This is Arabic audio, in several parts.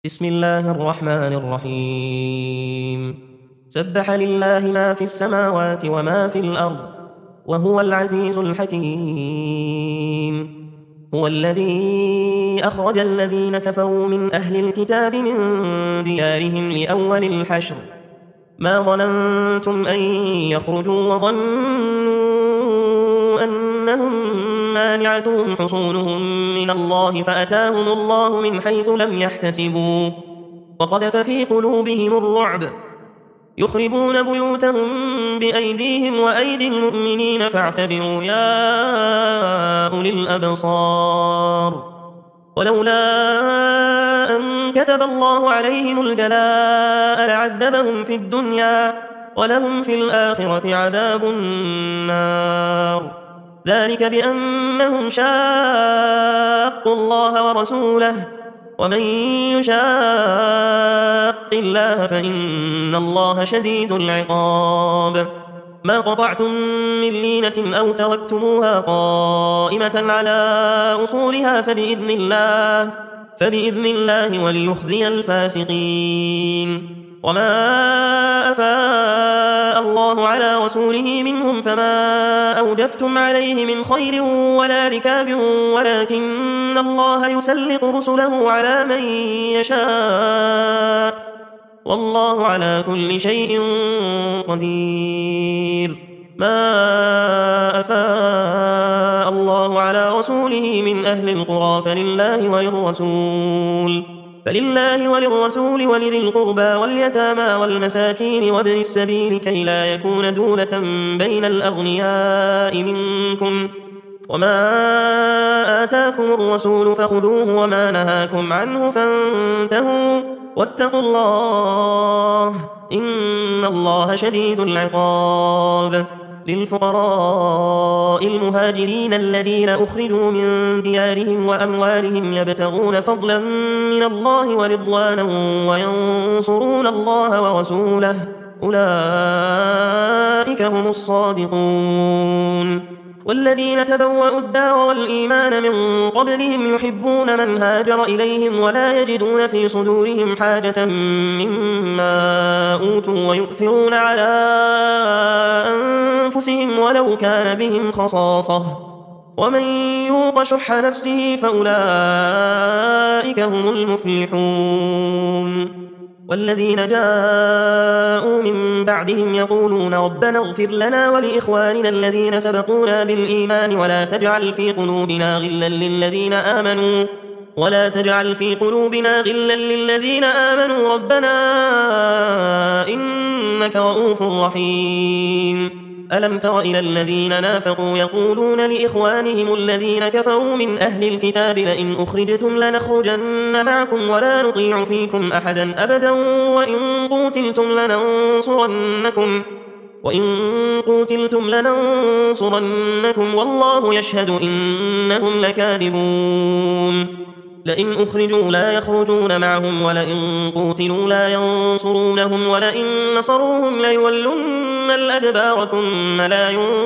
بسم الله الرحمن الرحيم. سبح لله ما في السماوات وما في الأرض وهو العزيز الحكيم. هو الذي أخرج الذين كفروا من أهل الكتاب من ديارهم لأول الحشر ما ظننتم أن يخرجوا وظنوا أنهم مانعتهم حصونهم من الله فأتاهم الله من حيث لم يحتسبوا وقذف في قلوبهم الرعب يخربون بيوتهم بأيديهم وأيدي المؤمنين فاعتبروا يا أولي الأبصار. ولولا أن كتب الله عليهم الجلاء لعذبهم في الدنيا ولهم في الآخرة عذاب النار. ذلك بأنهم شاقوا الله ورسوله ومن يشاق الله فإن الله شديد العقاب. ما قطعتم من لينة أو تركتموها قائمة على أصولها فبإذن الله وليخزي الفاسقين. وما أفاء الله على رسوله منهم فما أوجفتم عليه من خير ولا ركاب ولكن الله يسلط رسله على من يشاء والله على كل شيء قدير. ما أفاء الله على رسوله من أهل القرى فلله وللرسول ولذي القربى واليتامى والمساكين وابن السبيل كي لا يكون دولة بين الأغنياء منكم. وما آتاكم الرسول فخذوه وما نهاكم عنه فانتهوا واتقوا الله إن الله شديد العقاب. للفقراء المهاجرين الذين أخرجوا من ديارهم وأموالهم يبتغون فضلا من الله ورضوانا وينصرون الله ورسوله أولئك هم الصادقون. والذين تبوأوا الدار والإيمان من قبلهم يحبون من هاجر إليهم ولا يجدون في صدورهم حاجة مما أوتوا ويؤثرون على أنفسهم ولو كان بهم خصاصة ومن يوق شح نفسه فأولئك هم المفلحون. والذين جاءوا من بعدهم يقولون ربنا اغفر لنا ولإخواننا الذين سبقونا بالإيمان ولا تجعل في قلوبنا غلا للذين آمنوا ربنا إنك رؤوف رحيم. ألم تر إلى الذين نافقوا يقولون لإخوانهم الذين كفروا من أهل الكتاب لئن أخرجتم لنخرجن معكم ولا نطيع فيكم أحدا أبدا وإن قوتلتم لننصرنكم والله يشهد إنهم لكاذبون. لئن أخرجوا لا يخرجون معهم ولئن قوتلوا لا ينصرونهم ولئن نصروهم ليولن الأدبار ثم لا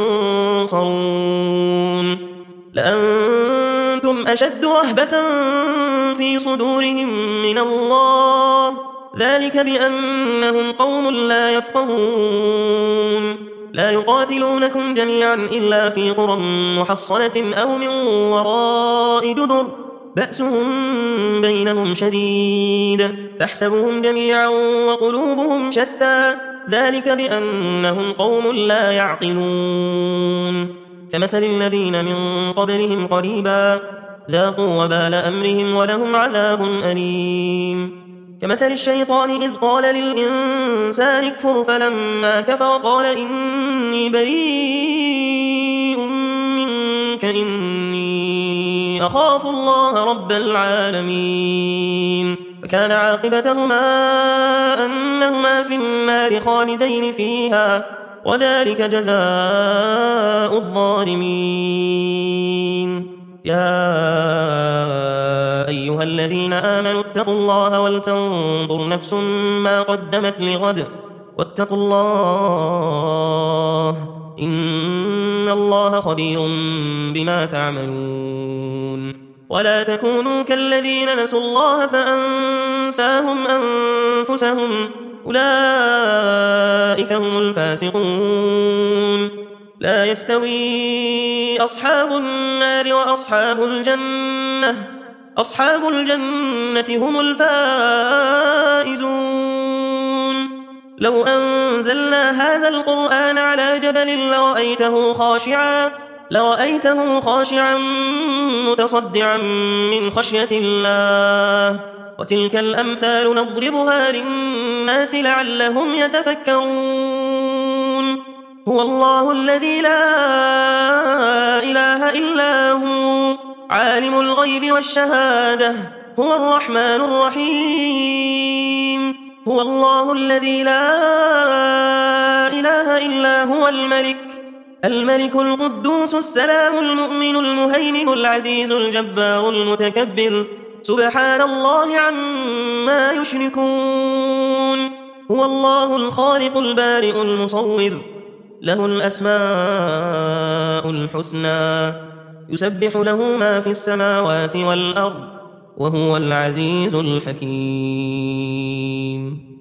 ينصرون. لأنتم أشد رهبة في صدورهم من الله ذلك بأنهم قوم لا يفقهون. لا يقاتلونكم جميعا إلا في قرى محصنة أو من وراء جدر بأسهم بينهم شديد تحسبهم جميعا وقلوبهم شتى ذلك بأنهم قوم لا يعقلون. كمثل الذين من قبلهم قريبا ذاقوا وبال أمرهم ولهم عذاب أليم. كمثل الشيطان إذ قال للإنسان اكفر فلما كفر قال إني بريء منك إني أخاف الله رب العالمين. فكان عاقبتهما أنهما في النار خالدين فيها وذلك جزاء الظالمين. يا أيها الذين آمنوا اتقوا الله ولتنظر نفس ما قدمت لغد واتقوا الله إن الله خبير بما تعملون. ولا تكونوا كالذين نسوا الله فأنساهم أنفسهم أولئك هم الفاسقون لا يستوي أصحاب النار وأصحاب الجنة أصحاب الجنة هم الفائزون لو أنزلنا هذا القرآن على جبل لرأيته خاشعا متصدعا من خشية الله وتلك الأمثال نضربها للناس لعلهم يتفكرون هو الله الذي لا إله إلا هو عالم الغيب والشهادة هو الرحمن الرحيم هو الله الذي لا إله إلا هو الملك القدوس السلام المؤمن المهيمن العزيز الجبار المتكبر سبحان الله عما يشركون هو الله الخالق البارئ المصور له الأسماء الحسنى يسبح له ما في السماوات والأرض وهو العزيز الحكيم